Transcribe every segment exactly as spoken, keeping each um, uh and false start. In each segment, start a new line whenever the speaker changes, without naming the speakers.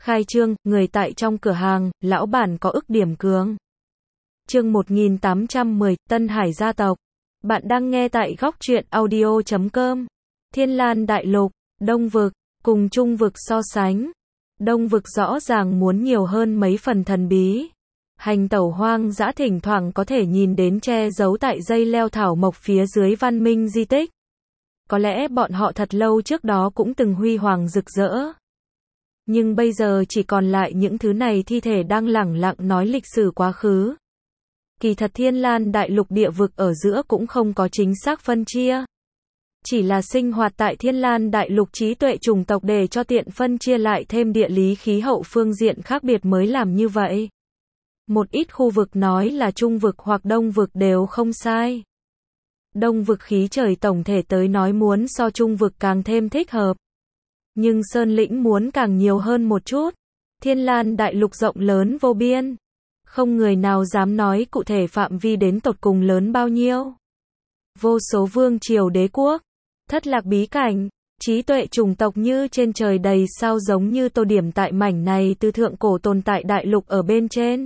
Khai trương, người tại trong cửa hàng, lão bản có ức điểm cường. Chương một nghìn tám trăm mười, Tân Hải gia tộc. Bạn đang nghe tại góc truyện audio chấm com. Thiên Lan Đại Lục, Đông Vực, cùng Trung Vực so sánh. Đông Vực rõ ràng muốn nhiều hơn mấy phần thần bí. Hành tẩu hoang dã thỉnh thoảng có thể nhìn đến che giấu tại dây leo thảo mộc phía dưới văn minh di tích. Có lẽ bọn họ thật lâu trước đó cũng từng huy hoàng rực rỡ. Nhưng bây giờ chỉ còn lại những thứ này thi thể đang lẳng lặng nói lịch sử quá khứ. Kỳ thật Thiên Lan Đại Lục địa vực ở giữa cũng không có chính xác phân chia. Chỉ là sinh hoạt tại Thiên Lan Đại Lục trí tuệ chủng tộc để cho tiện phân chia lại thêm địa lý khí hậu phương diện khác biệt mới làm như vậy. Một ít khu vực nói là Trung vực hoặc Đông vực đều không sai. Đông vực khí trời tổng thể tới nói muốn so Trung vực càng thêm thích hợp. Nhưng Sơn Lĩnh muốn càng nhiều hơn một chút. Thiên Lan Đại Lục rộng lớn vô biên. Không người nào dám nói cụ thể phạm vi đến tột cùng lớn bao nhiêu. Vô số vương triều đế quốc, thất lạc bí cảnh, trí tuệ chủng tộc như trên trời đầy sao giống như tô điểm tại mảnh này từ thượng cổ tồn tại đại lục ở bên trên.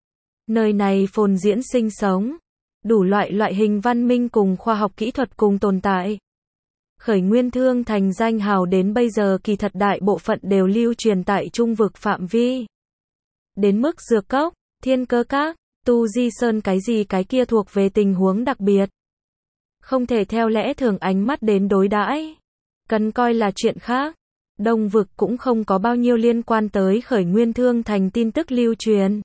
Nơi này phồn diễn sinh sống. Đủ loại loại hình văn minh cùng khoa học kỹ thuật cùng tồn tại. Khởi nguyên thương thành danh hào đến bây giờ kỳ thật đại bộ phận đều lưu truyền tại Trung vực phạm vi. Đến mức Dược Cốc, Thiên Cơ Các, Tu Di Sơn cái gì cái kia thuộc về tình huống đặc biệt. Không thể theo lẽ thường ánh mắt đến đối đãi. Cần coi là chuyện khác. Đông vực cũng không có bao nhiêu liên quan tới khởi nguyên thương thành tin tức lưu truyền.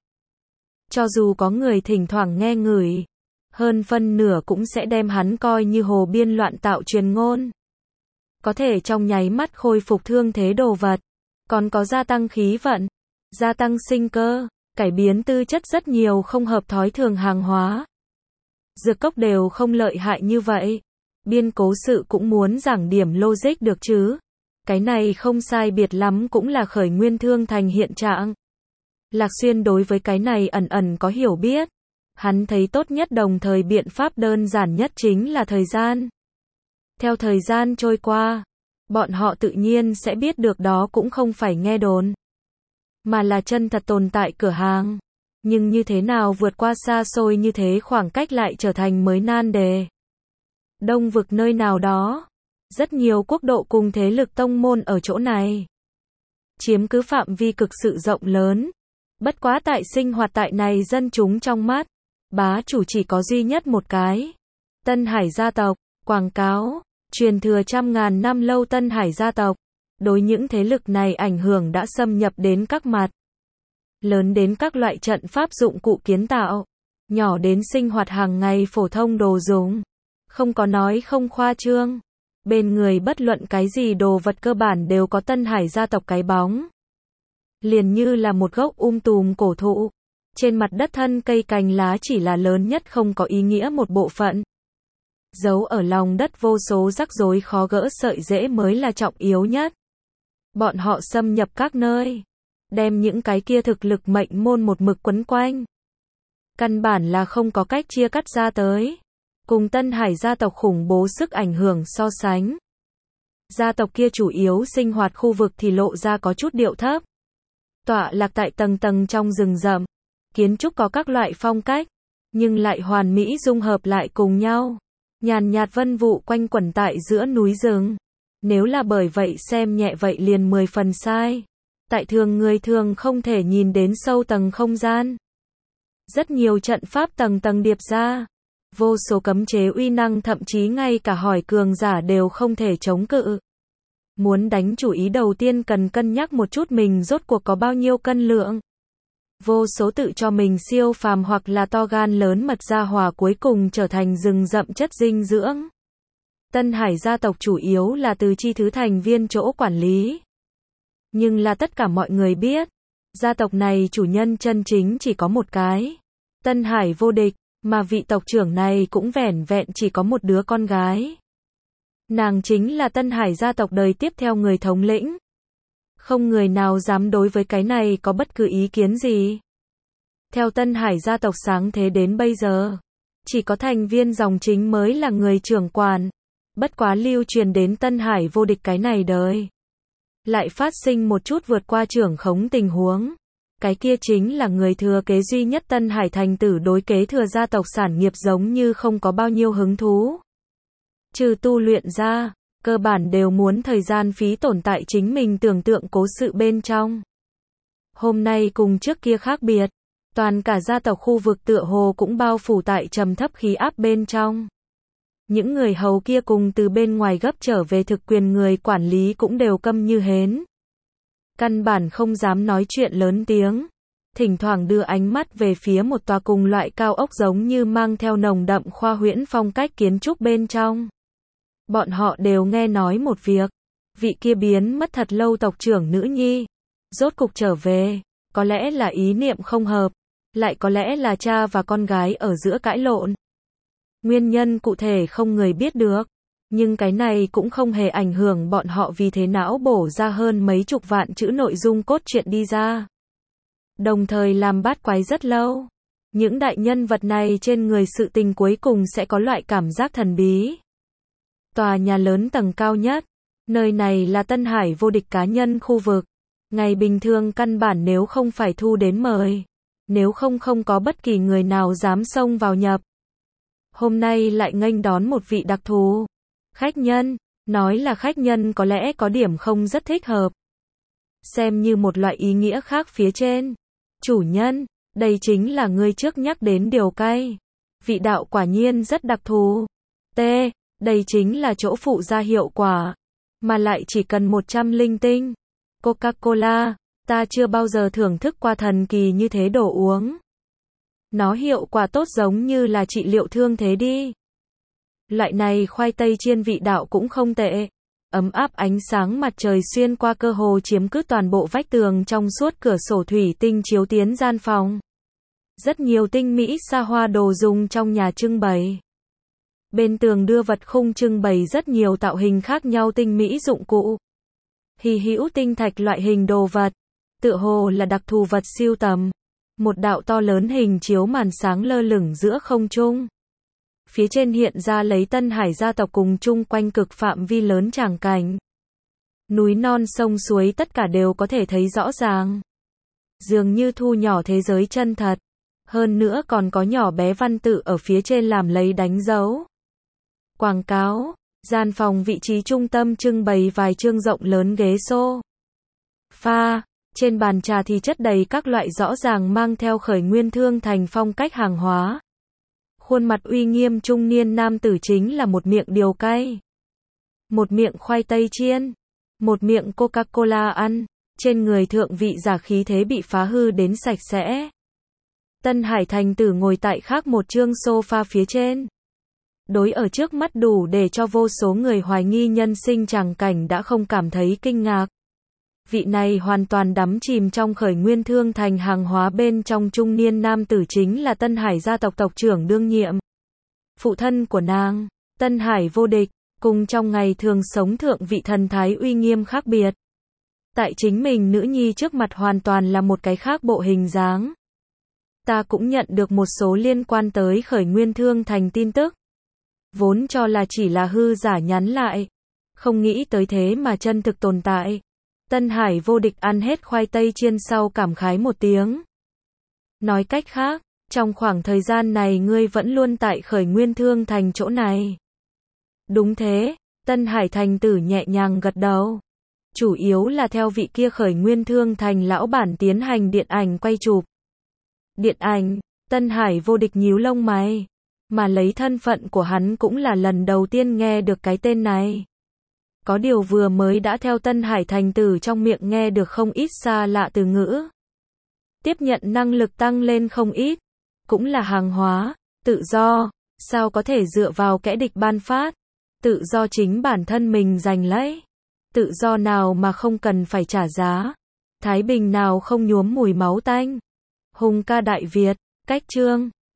Cho dù có người thỉnh thoảng nghe ngửi, hơn phân nửa cũng sẽ đem hắn coi như hồ biên loạn tạo truyền ngôn. Có thể trong nháy mắt khôi phục thương thế đồ vật, còn có gia tăng khí vận, gia tăng sinh cơ, cải biến tư chất rất nhiều không hợp thói thường hàng hóa. Dược Cốc đều không lợi hại như vậy. Biên cố sự cũng muốn giảng điểm logic được chứ. Cái này không sai biệt lắm cũng là khởi nguyên thương thành hiện trạng. Lạc Xuyên đối với cái này ẩn ẩn có hiểu biết. Hắn thấy tốt nhất đồng thời biện pháp đơn giản nhất chính là thời gian. Theo thời gian trôi qua, bọn họ tự nhiên sẽ biết được đó cũng không phải nghe đồn, mà là chân thật tồn tại cửa hàng. Nhưng như thế nào vượt qua xa xôi như thế khoảng cách lại trở thành mới nan đề. Đông vực nơi nào đó, rất nhiều quốc độ cùng thế lực tông môn ở chỗ này. Chiếm cứ phạm vi cực sự rộng lớn. Bất quá tại sinh hoạt tại này dân chúng trong mắt, bá chủ chỉ có duy nhất một cái. Tân Hải gia tộc, quảng cáo, truyền thừa trăm ngàn năm lâu Tân Hải gia tộc. Đối những thế lực này ảnh hưởng đã xâm nhập đến các mặt. Lớn đến các loại trận pháp dụng cụ kiến tạo, nhỏ đến sinh hoạt hàng ngày phổ thông đồ dùng. Không có nói không khoa trương. Bên người bất luận cái gì đồ vật cơ bản đều có Tân Hải gia tộc cái bóng. Liền như là một gốc um tùm cổ thụ. Trên mặt đất thân cây cành lá chỉ là lớn nhất không có ý nghĩa một bộ phận. Giấu ở lòng đất vô số rắc rối khó gỡ sợi rễ mới là trọng yếu nhất. Bọn họ xâm nhập các nơi, đem những cái kia thực lực mệnh môn một mực quấn quanh. Căn bản là không có cách chia cắt ra tới. Cùng Tân Hải gia tộc khủng bố sức ảnh hưởng so sánh. Gia tộc kia chủ yếu sinh hoạt khu vực thì lộ ra có chút điệu thấp. Tọa lạc tại tầng tầng trong rừng rậm. Kiến trúc có các loại phong cách, nhưng lại hoàn mỹ dung hợp lại cùng nhau. Nhàn nhạt vân vụ quanh quẩn tại giữa núi rừng. Nếu là bởi vậy xem nhẹ vậy liền mười phần sai. Tại thường người thường không thể nhìn đến sâu tầng không gian. Rất nhiều trận pháp tầng tầng điệp ra. Vô số cấm chế uy năng thậm chí ngay cả hỏi cường giả đều không thể chống cự. Muốn đánh chủ ý đầu tiên cần cân nhắc một chút mình rốt cuộc có bao nhiêu cân lượng. Vô số tự cho mình siêu phàm hoặc là to gan lớn mật gia hỏa cuối cùng trở thành rừng rậm chất dinh dưỡng. Tân Hải gia tộc chủ yếu là từ chi thứ thành viên chỗ quản lý. Nhưng là tất cả mọi người biết, gia tộc này chủ nhân chân chính chỉ có một cái. Tân Hải vô địch, mà vị tộc trưởng này cũng vẻn vẹn chỉ có một đứa con gái. Nàng chính là Tân Hải gia tộc đời tiếp theo người thống lĩnh. Không người nào dám đối với cái này có bất cứ ý kiến gì. Theo Tân Hải gia tộc sáng thế đến bây giờ, chỉ có thành viên dòng chính mới là người trưởng quản. Bất quá lưu truyền đến Tân Hải vô địch cái này đời. lại phát sinh một chút vượt qua trưởng khống tình huống. Cái kia chính là người thừa kế duy nhất Tân Hải Thành Tử đối kế thừa gia tộc sản nghiệp giống như không có bao nhiêu hứng thú. Trừ tu luyện ra, cơ bản đều muốn thời gian phí tổn tại chính mình tưởng tượng cố sự bên trong. Hôm nay cùng trước kia khác biệt, toàn cả gia tộc khu vực tựa hồ cũng bao phủ tại trầm thấp khí áp bên trong. Những người hầu kia cùng từ bên ngoài gấp trở về thực quyền người quản lý cũng đều câm như hến. Căn bản không dám nói chuyện lớn tiếng, thỉnh thoảng đưa ánh mắt về phía một tòa cùng loại cao ốc giống như mang theo nồng đậm khoa huyễn phong cách kiến trúc bên trong. Bọn họ đều nghe nói một việc, vị kia biến mất thật lâu tộc trưởng nữ nhi, rốt cục trở về, có lẽ là ý niệm không hợp, lại có lẽ là cha và con gái ở giữa cãi lộn. Nguyên nhân cụ thể không người biết được, nhưng cái này cũng không hề ảnh hưởng bọn họ vì thế não bổ ra hơn mấy chục vạn chữ nội dung cốt truyện đi ra. Đồng thời làm bát quái rất lâu. Những đại nhân vật này trên người sự tình cuối cùng sẽ có loại cảm giác thần bí. Tòa nhà lớn tầng cao nhất, nơi này là Tân Hải vô địch cá nhân khu vực. Ngày bình thường căn bản nếu không phải thu đến mời, nếu không không có bất kỳ người nào dám xông vào nhập. Hôm nay lại nghênh đón một vị đặc thù khách nhân, nói là khách nhân có lẽ có điểm không rất thích hợp. Xem như một loại ý nghĩa khác phía trên. Chủ nhân, đây chính là ngươi trước nhắc đến điều cay. Vị đạo quả nhiên rất đặc thù. T, đây chính là chỗ phụ ra hiệu quả, mà lại chỉ cần một trăm linh tinh. Coca-Cola, ta chưa bao giờ thưởng thức qua thần kỳ như thế đồ uống. Nó hiệu quả tốt giống như là trị liệu thương thế đi. Loại này khoai tây chiên vị đạo cũng không tệ. Ấm áp ánh sáng mặt trời xuyên qua cơ hồ chiếm cứ toàn bộ vách tường trong suốt cửa sổ thủy tinh chiếu tiến gian phòng. Rất nhiều tinh mỹ xa hoa đồ dùng trong nhà trưng bày. Bên tường đưa vật khung trưng bày rất nhiều tạo hình khác nhau tinh mỹ dụng cụ. Hy hữu tinh thạch loại hình đồ vật, tựa hồ là đặc thù vật siêu tầm. Một đạo to lớn hình chiếu màn sáng lơ lửng giữa không trung. Phía trên hiện ra lấy Tân Hải gia tộc cùng chung quanh cực phạm vi lớn tràng cảnh. Núi non sông suối tất cả đều có thể thấy rõ ràng. Dường như thu nhỏ thế giới chân thật. Hơn nữa còn có nhỏ bé văn tự ở phía trên làm lấy đánh dấu. Quảng cáo, gian phòng vị trí trung tâm trưng bày vài chương rộng lớn ghế xô pha, trên bàn trà thì chất đầy các loại rõ ràng mang theo khởi nguyên thương thành phong cách hàng hóa. Khuôn mặt uy nghiêm trung niên nam tử chính là một miệng điều cay, một miệng khoai tây chiên, một miệng Coca-Cola ăn, trên người thượng vị giả khí thế bị phá hư đến sạch sẽ. Tân Hải Thành Tử ngồi tại khác một chương sofa phía trên. Đối ở trước mắt đủ để cho vô số người hoài nghi nhân sinh tràng cảnh đã không cảm thấy kinh ngạc. Vị này hoàn toàn đắm chìm trong khởi nguyên thương thành hàng hóa bên trong trung niên nam tử chính là Tân Hải gia tộc tộc trưởng đương nhiệm. Phụ thân của nàng, Tân Hải vô địch, cùng trong ngày thường sống thượng vị thần thái uy nghiêm khác biệt. Tại chính mình nữ nhi trước mặt hoàn toàn là một cái khác bộ hình dáng. Ta cũng nhận được một số liên quan tới khởi nguyên thương thành tin tức. Vốn cho là chỉ là hư giả nhắn lại. Không nghĩ tới thế mà chân thực tồn tại. Tân Hải vô địch ăn hết khoai tây chiên sau cảm khái một tiếng. Nói cách khác, trong khoảng thời gian này ngươi vẫn luôn tại khởi nguyên thương thành chỗ này. Đúng thế, Tân Hải Thành Tử nhẹ nhàng gật đầu. Chủ yếu là theo vị kia khởi nguyên thương thành lão bản tiến hành điện ảnh quay chụp. Điện ảnh, Tân Hải vô địch nhíu lông mày. Mà lấy thân phận của hắn cũng là lần đầu tiên nghe được cái tên này. Có điều vừa mới đã theo Tân Hải Thành Tử trong miệng nghe được không ít xa lạ từ ngữ. Tiếp nhận năng lực tăng lên không ít. Cũng là hàng hóa, tự do, sao có thể dựa vào kẻ địch ban phát. Tự do chính bản thân mình giành lấy. Tự do nào mà không cần phải trả giá. Thái bình nào không nhuốm mùi máu tanh. Hùng ca Đại Việt, cách chương.